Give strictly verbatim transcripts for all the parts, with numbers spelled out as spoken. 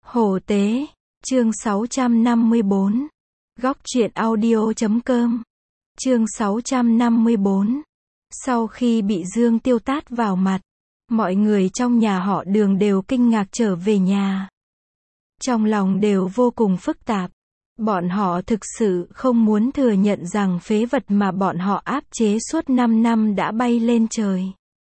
Hổ tế, chương sáu trăm năm mươi bốn. Góc truyện audio chấm com. Chương sáu trăm năm mươi bốn. Sau khi bị Dương Tiêu tát vào mặt, mọi người trong nhà họ Đường đều kinh ngạc trở về nhà. Trong lòng đều vô cùng phức tạp. Bọn họ thực sự không muốn thừa nhận rằng phế vật mà bọn họ áp chế suốt năm năm đã bay lên trời.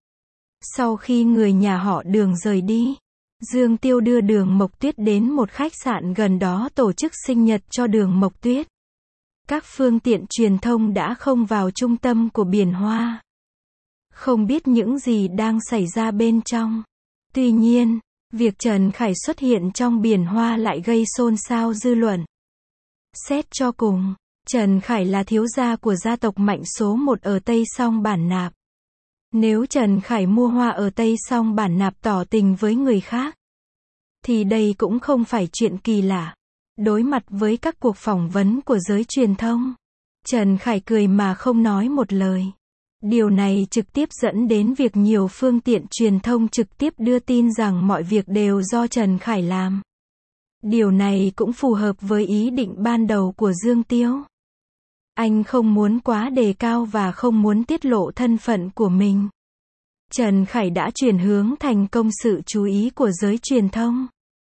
Sau khi người nhà họ Đường rời đi, Dương Tiêu đưa Đường Mộc Tuyết đến một khách sạn gần đó tổ chức sinh nhật cho Đường Mộc Tuyết. Các phương tiện truyền thông đã không vào trung tâm của Biển Hoa. Không biết những gì đang xảy ra bên trong. Tuy nhiên, việc Trần Khải xuất hiện trong Biển Hoa lại gây xôn xao dư luận. Xét cho cùng, Trần Khải là thiếu gia của gia tộc mạnh số một ở Tây Song Bản Nạp. Nếu Trần Khải mua hoa ở Tây Song Bản Nạp tỏ tình với người khác, thì đây cũng không phải chuyện kỳ lạ. Đối mặt với các cuộc phỏng vấn của giới truyền thông, Trần Khải cười mà không nói một lời. Điều này trực tiếp dẫn đến việc nhiều phương tiện truyền thông trực tiếp đưa tin rằng mọi việc đều do Trần Khải làm. Điều này cũng phù hợp với ý định ban đầu của Dương Tiêu. Anh không muốn quá đề cao và không muốn tiết lộ thân phận của mình. Trần Khải đã chuyển hướng thành công sự chú ý của giới truyền thông.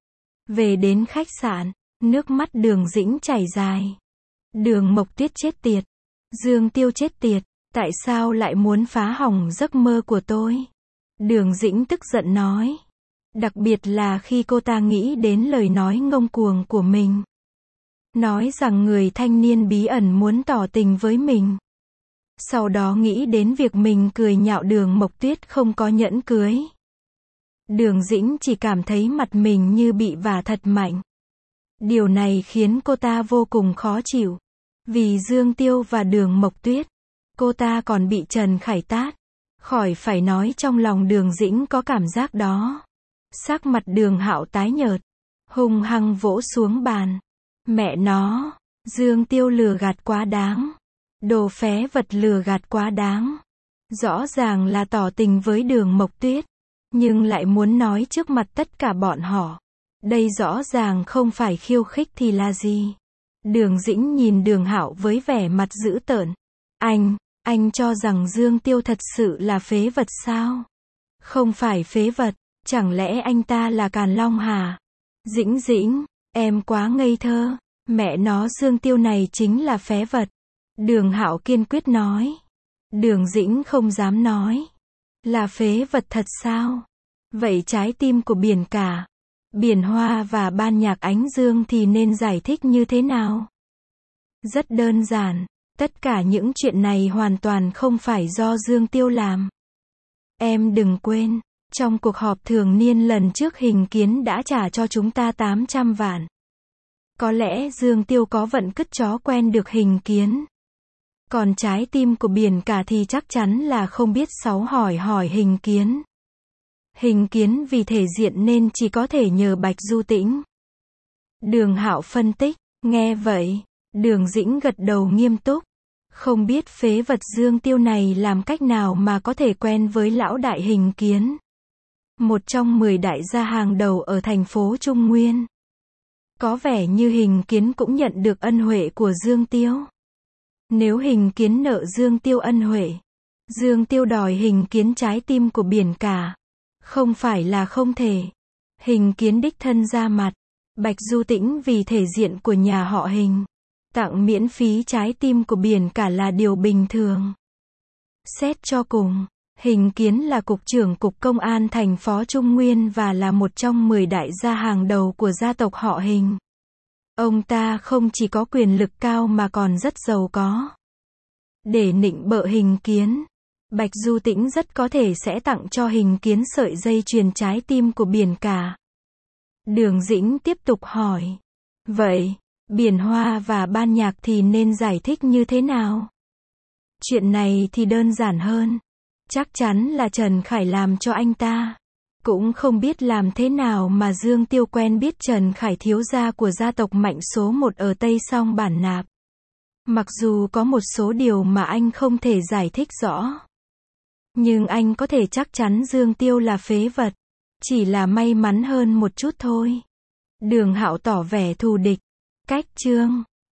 Về đến khách sạn, nước mắt Đường Dĩnh chảy dài. Đường Mộc Tuyết chết tiệt. Dương Tiêu chết tiệt. Tại sao lại muốn phá hỏng giấc mơ của tôi? Đường Dĩnh tức giận nói. Đặc biệt là khi cô ta nghĩ đến lời nói ngông cuồng của mình. Nói rằng người thanh niên bí ẩn muốn tỏ tình với mình. Sau đó nghĩ đến việc mình cười nhạo Đường Mộc Tuyết không có nhẫn cưới. Đường Dĩnh chỉ cảm thấy mặt mình như bị vả thật mạnh. Điều này khiến cô ta vô cùng khó chịu. Vì Dương Tiêu và Đường Mộc Tuyết, cô ta còn bị Trần Khải tát. Khỏi phải nói trong lòng Đường Dĩnh có cảm giác đó. Sắc mặt Đường Hạo tái nhợt, hung hăng vỗ xuống bàn. Mẹ nó, Dương Tiêu lừa gạt quá đáng. Đồ phế vật lừa gạt quá đáng. Rõ ràng là tỏ tình với Đường Mộc Tuyết, nhưng lại muốn nói trước mặt tất cả bọn họ. Đây rõ ràng không phải khiêu khích thì là gì? Đường Dĩnh nhìn Đường Hạo với vẻ mặt dữ tợn. Anh, anh cho rằng Dương Tiêu thật sự là phế vật sao? Không phải phế vật, chẳng lẽ anh ta là Càn Long hả? Dĩnh Dĩnh, em quá ngây thơ. Mẹ nó, Dương Tiêu này chính là phế vật. Đường Hạo kiên quyết nói. Đường Dĩnh không dám nói. Là phế vật thật sao? Vậy trái tim của Biển Cả, Biển Hoa và ban nhạc Ánh Dương thì nên giải thích như thế nào? Rất đơn giản, tất cả những chuyện này hoàn toàn không phải do Dương Tiêu làm. Em đừng quên, trong cuộc họp thường niên lần trước Hình Kiến đã trả cho chúng ta tám trăm vạn. Có lẽ Dương Tiêu có vận cứt chó quen được Hình Kiến. Còn trái tim của Biển Cả thì chắc chắn là không biết xấu hỏi hỏi Hình Kiến. Hình Kiến vì thể diện nên chỉ có thể nhờ Bạch Du Tĩnh. Đường Hạo phân tích. Nghe vậy, Đường Dĩnh gật đầu nghiêm túc. Không biết phế vật Dương Tiêu này làm cách nào mà có thể quen với lão đại Hình Kiến, một trong mười đại gia hàng đầu ở thành phố Trung Nguyên. Có vẻ như Hình Kiến cũng nhận được ân huệ của Dương Tiêu. Nếu Hình Kiến nợ Dương Tiêu ân huệ, Dương Tiêu đòi Hình Kiến trái tim của Biển Cả, không phải là không thể. Hình Kiến đích thân ra mặt. Bạch Du Tĩnh vì thể diện của nhà họ Hình, tặng miễn phí trái tim của Biển Cả là điều bình thường. Xét cho cùng, Hình Kiến là cục trưởng cục công an thành phố Trung Nguyên và là một trong mười đại gia hàng đầu của gia tộc họ Hình. Ông ta không chỉ có quyền lực cao mà còn rất giàu có. Để nịnh bợ Hình Kiến, Bạch Du Tĩnh rất có thể sẽ tặng cho Hình Kiến sợi dây chuyền trái tim của Biển Cả. Đường Dĩnh tiếp tục hỏi. Vậy, Biển Hoa và ban nhạc thì nên giải thích như thế nào? Chuyện này thì đơn giản hơn. Chắc chắn là Trần Khải làm cho anh ta. Cũng không biết làm thế nào mà Dương Tiêu quen biết Trần Khải thiếu gia của gia tộc mạnh số một ở Tây Song Bản Nạp. Mặc dù có một số điều mà anh không thể giải thích rõ, nhưng anh có thể chắc chắn Dương Tiêu là phế vật. Chỉ là may mắn hơn một chút thôi. Đường Hạo tỏ vẻ thù địch. Cách chương